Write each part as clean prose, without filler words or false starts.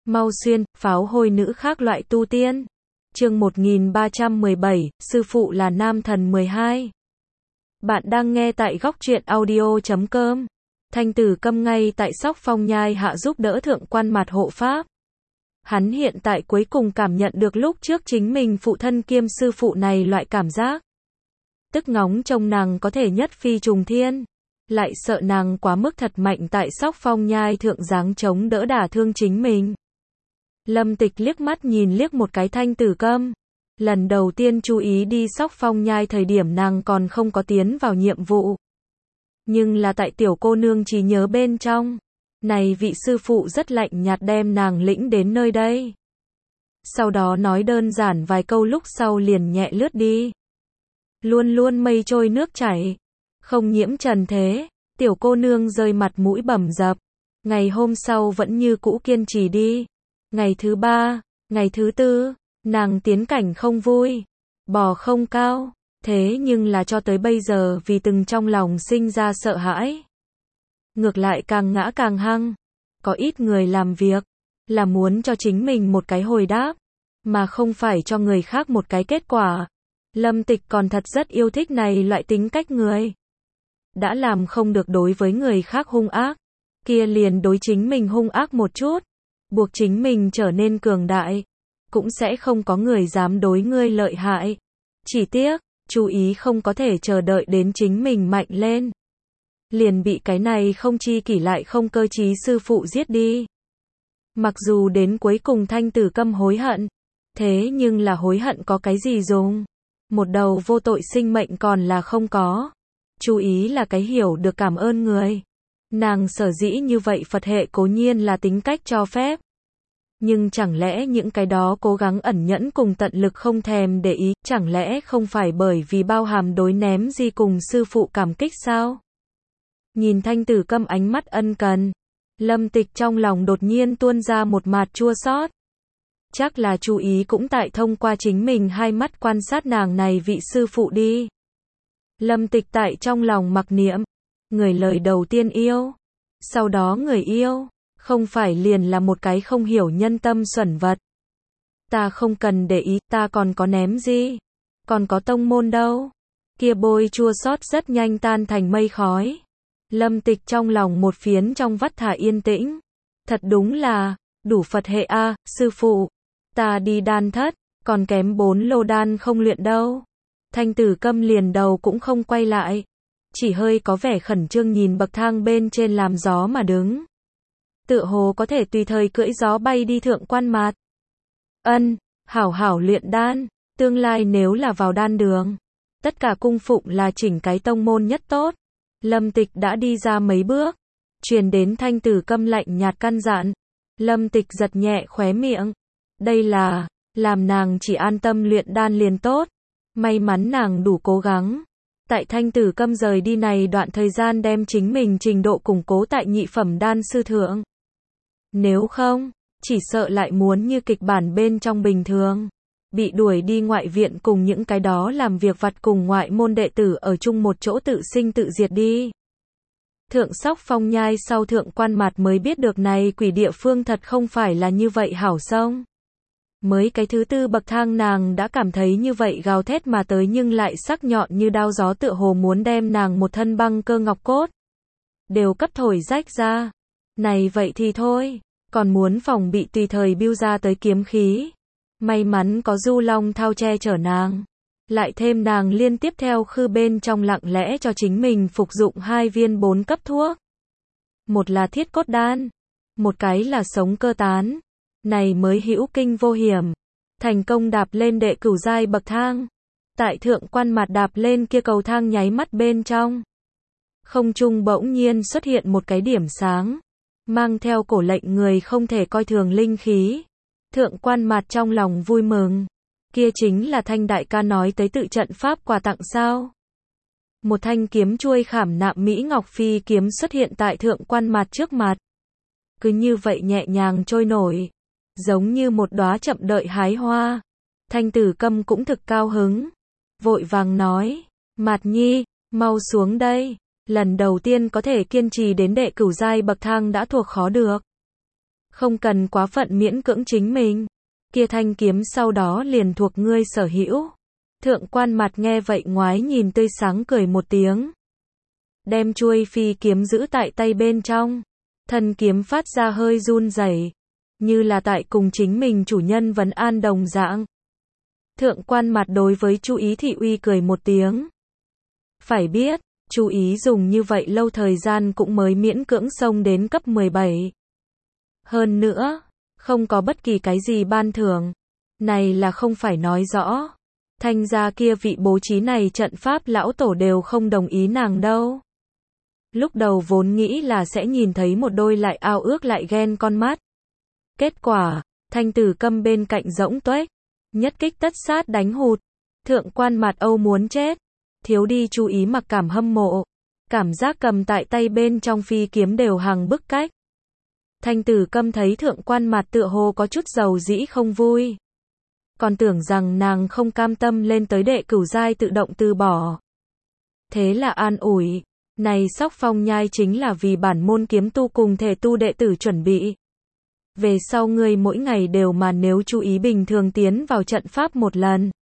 mau xuyên, pháo hôi nữ khác loại tu tiên. Chương 1317, sư phụ là nam thần 12. Bạn đang nghe tại góc truyện audio.com. Thanh Tử Câm ngay tại Sóc Phong Nhai hạ giúp đỡ thượng quan Mạt hộ pháp. Hắn hiện tại cuối cùng cảm nhận được lúc trước chính mình phụ thân kiêm sư phụ này loại cảm giác. Tức ngóng trông nàng có thể nhất phi trùng thiên. Lại sợ nàng quá mức thật mạnh tại Sóc Phong Nhai thượng giáng chống đỡ đả thương chính mình. Lâm Tịch liếc mắt nhìn liếc một cái Thanh Tử Câm. Lần đầu tiên chú ý đi Sóc Phong Nhai thời điểm nàng còn không có tiến vào nhiệm vụ. Nhưng là tại tiểu cô nương chỉ nhớ bên trong. Này vị sư phụ rất lạnh nhạt đem nàng lĩnh đến nơi đây. Sau đó nói đơn giản vài câu lúc sau liền nhẹ lướt đi. Luôn luôn mây trôi nước chảy. Không nhiễm trần thế. Tiểu cô nương rơi mặt mũi bầm dập. Ngày hôm sau vẫn như cũ kiên trì đi. Ngày thứ 3, ngày thứ 4, nàng tiến cảnh không vui. Bò không cao. Thế nhưng là cho tới bây giờ vì từng trong lòng sinh ra sợ hãi. Ngược lại càng ngã càng hăng. Có ít người làm việc là muốn cho chính mình một cái hồi đáp, mà không phải cho người khác một cái kết quả. Lâm Tịch còn thật rất yêu thích này loại tính cách người. Đã làm không được đối với người khác hung ác, kia liền đối chính mình hung ác một chút, buộc chính mình trở nên cường đại. Cũng sẽ không có người dám đối ngươi lợi hại. Chỉ tiếc, chú ý không có thể chờ đợi đến chính mình mạnh lên. Liền bị cái này không chi kỷ lại không cơ trí sư phụ giết đi. Mặc dù đến cuối cùng Thanh Tử Câm hối hận. Thế nhưng là hối hận có cái gì dùng. Một đầu vô tội sinh mệnh còn là không có. Chú ý là cái hiểu được cảm ơn người. Nàng sở dĩ như vậy Phật hệ cố nhiên là tính cách cho phép. Nhưng chẳng lẽ những cái đó cố gắng ẩn nhẫn cùng tận lực không thèm để ý, chẳng lẽ không phải bởi vì bao hàm đối ném di cùng sư phụ cảm kích sao? Nhìn Thanh Tử Câm ánh mắt ân cần, Lâm Tịch trong lòng đột nhiên tuôn ra một mạt chua xót. Chắc là chú ý cũng tại thông qua chính mình hai mắt quan sát nàng này vị sư phụ đi. Lâm Tịch tại trong lòng mặc niệm, người lời đầu tiên yêu, sau đó người yêu, không phải liền là một cái không hiểu nhân tâm xuẩn vật. Ta không cần để ý, ta còn có ném gì, còn có tông môn đâu. Kia bôi chua xót rất nhanh tan thành mây khói. Lâm Tịch trong lòng một phiến trong vắt thả yên tĩnh. Thật đúng là, đủ Phật hệ a, sư phụ. Ta đi đan thất, còn kém 4 lô đan không luyện đâu. Thanh Tử Câm liền đầu cũng không quay lại. Chỉ hơi có vẻ khẩn trương nhìn bậc thang bên trên làm gió mà đứng. Tựa hồ có thể tùy thời cưỡi gió bay đi thượng quan Mạt. Hảo hảo luyện đan, tương lai nếu là vào đan đường. Tất cả cung phụng là chỉnh cái tông môn nhất tốt. Lâm Tịch đã đi ra mấy bước, truyền đến Thanh Tử Câm lạnh nhạt căn dặn. Lâm Tịch giật nhẹ khóe miệng. Đây là, làm nàng chỉ an tâm luyện đan liền tốt. May mắn nàng đủ cố gắng. Tại Thanh Tử Câm rời đi này đoạn thời gian đem chính mình trình độ củng cố tại nhị phẩm đan sư thượng. Nếu không, chỉ sợ lại muốn như kịch bản bên trong bình thường. Bị đuổi đi ngoại viện cùng những cái đó làm việc vặt cùng ngoại môn đệ tử ở chung một chỗ tự sinh tự diệt đi. Thượng Sóc Phong Nhai sau thượng quan Mạt mới biết được này quỷ địa phương thật không phải là như vậy hảo sông. Mới cái thứ 4 bậc thang nàng đã cảm thấy như vậy gào thét mà tới nhưng lại sắc nhọn như đao gió tựa hồ muốn đem nàng một thân băng cơ ngọc cốt. Đều cấp thổi rách ra. Này vậy thì thôi, còn muốn phòng bị tùy thời biêu ra tới kiếm khí. May mắn có Du Long Thao che chở nàng. Lại thêm nàng liên tiếp theo khư bên trong lặng lẽ cho chính mình phục dụng 2 viên 4 cấp thuốc. Một là thiết cốt đan, một cái là sống cơ tán. Này mới hữu kinh vô hiểm. Thành công đạp lên đệ cửu giai bậc thang. Tại thượng quan Mạt đạp lên kia cầu thang nháy mắt bên trong. Không trung bỗng nhiên xuất hiện một cái điểm sáng. Mang theo cổ lệnh người không thể coi thường linh khí. Thượng quan Mạt trong lòng vui mừng. Kia chính là Thanh đại ca nói tới tự trận pháp quà tặng sao. Một thanh kiếm chuôi khảm nạm Mỹ Ngọc Phi kiếm xuất hiện tại thượng quan Mạt trước mặt. Cứ như vậy nhẹ nhàng trôi nổi. Giống như một đóa chậm đợi hái hoa. Thanh Tử Câm cũng thực cao hứng. Vội vàng nói. Mạt nhi, mau xuống đây. Lần đầu tiên có thể kiên trì đến đệ cửu giai bậc thang đã thuộc khó được. Không cần quá phận miễn cưỡng chính mình. Kia thanh kiếm sau đó liền thuộc ngươi sở hữu. Thượng quan mặt nghe vậy ngoái nhìn tươi sáng cười một tiếng. Đem chuôi phi kiếm giữ tại tay bên trong. Thân kiếm phát ra hơi run rẩy, như là tại cùng chính mình chủ nhân vấn an đồng dạng. Thượng quan mặt đối với Chu Ý thị uy cười một tiếng. Phải biết, Chu Ý dùng như vậy lâu thời gian cũng mới miễn cưỡng xông đến cấp 17. Hơn nữa, không có bất kỳ cái gì ban thưởng. Này là không phải nói rõ. Thanh gia kia vị bố trí này trận pháp lão tổ đều không đồng ý nàng đâu. Lúc đầu vốn nghĩ là sẽ nhìn thấy một đôi lại ao ước lại ghen con mắt. Kết quả, Thanh Tử Câm bên cạnh rỗng tuếch, nhất kích tất sát đánh hụt. Thượng quan mặt Âu muốn chết. Thiếu đi Chú Ý mặc cảm hâm mộ. Cảm giác cầm tại tay bên trong phi kiếm đều hàng bức cách. Thanh Tử Câm thấy thượng quan mặt tựa hồ có chút dầu dĩ không vui. Còn tưởng rằng nàng không cam tâm lên tới đệ cửu giai tự động từ bỏ. Thế là an ủi. Này Sóc Phong Nhai chính là vì bản môn kiếm tu cùng thể tu đệ tử chuẩn bị. Về sau ngươi mỗi ngày đều mà nếu chú ý bình thường tiến vào trận pháp một lần.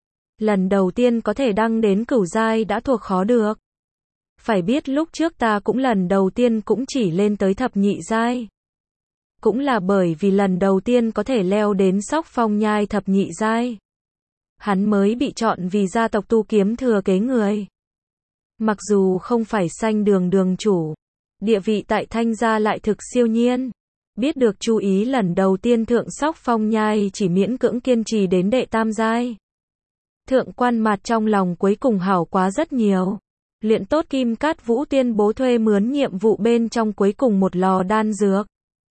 Lần đầu tiên có thể đăng đến cửu giai đã thuộc khó được. Phải biết lúc trước ta cũng lần đầu tiên cũng chỉ lên tới thập nhị giai. Cũng là bởi vì lần đầu tiên có thể leo đến Sóc Phong Nhai thập nhị giai. Hắn mới bị chọn vì gia tộc tu kiếm thừa kế người. Mặc dù không phải sanh đường đường chủ, địa vị tại Thanh gia lại thực siêu nhiên. Biết được Chú Ý lần đầu tiên thượng Sóc Phong Nhai chỉ miễn cưỡng kiên trì đến đệ tam giai. Thượng quan mặt trong lòng cuối cùng hảo quá rất nhiều. Luyện tốt Kim Cát Vũ tuyên bố thuê mướn nhiệm vụ bên trong cuối cùng một lò đan dược.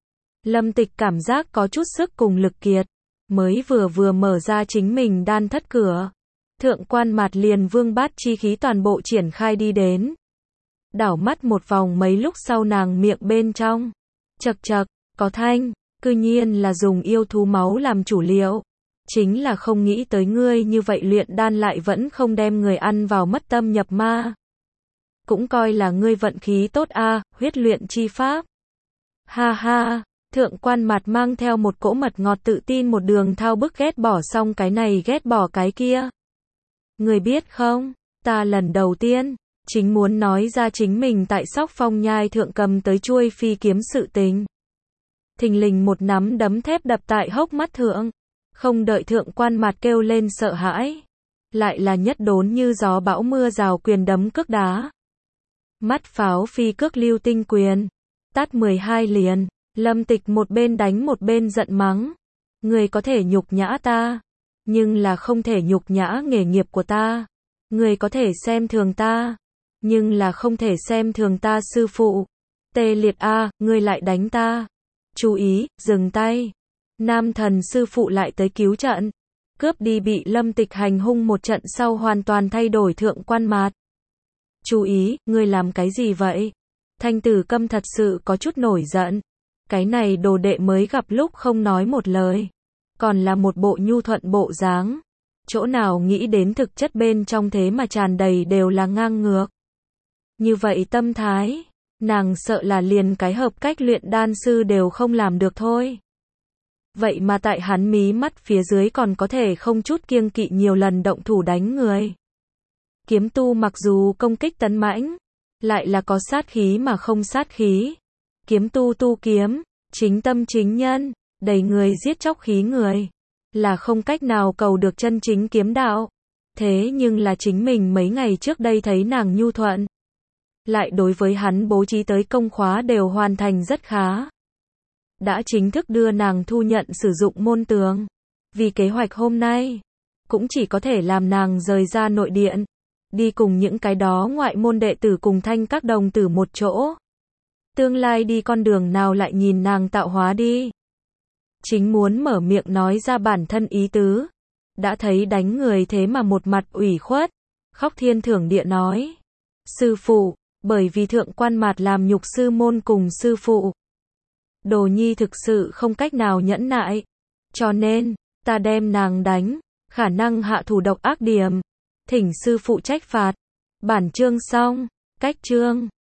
Lâm Tịch cảm giác có chút sức cùng lực kiệt, mới vừa mở ra chính mình đan thất cửa. Thượng quan mặt liền vương bát chi khí toàn bộ triển khai đi đến. Đảo mắt một vòng mấy lúc sau nàng miệng bên trong. Chậc chậc, có thanh, cư nhiên là dùng yêu thú máu làm chủ liệu. Chính là không nghĩ tới ngươi như vậy luyện đan lại vẫn không đem người ăn vào mất tâm nhập ma. Cũng coi là ngươi vận khí tốt a, huyết luyện chi pháp. Ha ha, thượng quan mặt mang theo một cỗ mật ngọt tự tin một đường thao bức ghét bỏ xong cái này ghét bỏ cái kia. Người biết không, ta lần đầu tiên, chính muốn nói ra chính mình tại Sóc Phong Nhai thượng cầm tới chuôi phi kiếm sự tình. Thình lình một nắm đấm thép đập tại hốc mắt thượng, không đợi thượng quan mặt kêu lên sợ hãi. Lại là nhất đốn như gió bão mưa rào quyền đấm cước đá. Mắt pháo phi cước lưu tinh quyền, tát 12 liền, Lâm Tịch một bên đánh một bên giận mắng. Người có thể nhục nhã ta. Nhưng là không thể nhục nhã nghề nghiệp của ta. Người có thể xem thường ta. Nhưng là không thể xem thường ta sư phụ. Tê liệt a, ngươi lại đánh ta. Chú ý, dừng tay. Nam thần sư phụ lại tới cứu trận. Cướp đi bị Lâm Tịch hành hung một trận sau hoàn toàn thay đổi thượng quan mặt. Chú ý, ngươi làm cái gì vậy? Thanh Tử Câm thật sự có chút nổi giận. Cái này đồ đệ mới gặp lúc không nói một lời. Còn là một bộ nhu thuận bộ dáng. Chỗ nào nghĩ đến thực chất bên trong thế mà tràn đầy đều là ngang ngược. Như vậy tâm thái, nàng sợ là liền cái hợp cách luyện đan sư đều không làm được thôi. Vậy mà tại hắn mí mắt phía dưới còn có thể không chút kiêng kỵ nhiều lần động thủ đánh người. Kiếm tu mặc dù công kích tấn mãnh, lại là có sát khí mà không sát khí. Kiếm tu tu kiếm, chính tâm chính nhân, đầy người giết chóc khí người, là không cách nào cầu được chân chính kiếm đạo. Thế nhưng là chính mình mấy ngày trước đây thấy nàng nhu thuận, lại đối với hắn bố trí tới công khóa đều hoàn thành rất khá. Đã chính thức đưa nàng thu nhận sử dụng môn tường. Vì kế hoạch hôm nay, cũng chỉ có thể làm nàng rời ra nội điện, đi cùng những cái đó ngoại môn đệ tử cùng thanh các đồng tử một chỗ. Tương lai đi con đường nào lại nhìn nàng tạo hóa đi. Chính muốn mở miệng nói ra bản thân ý tứ. Đã thấy đánh người thế mà một mặt ủy khuất. Khóc thiên thưởng địa nói. Sư phụ, bởi vì thượng quan mặt làm nhục sư môn cùng sư phụ. Đồ nhi thực sự không cách nào nhẫn nại. Cho nên, ta đem nàng đánh. Khả năng hạ thủ độc ác điểm. Thỉnh sư phụ trách phạt. Bản chương xong. Cách chương.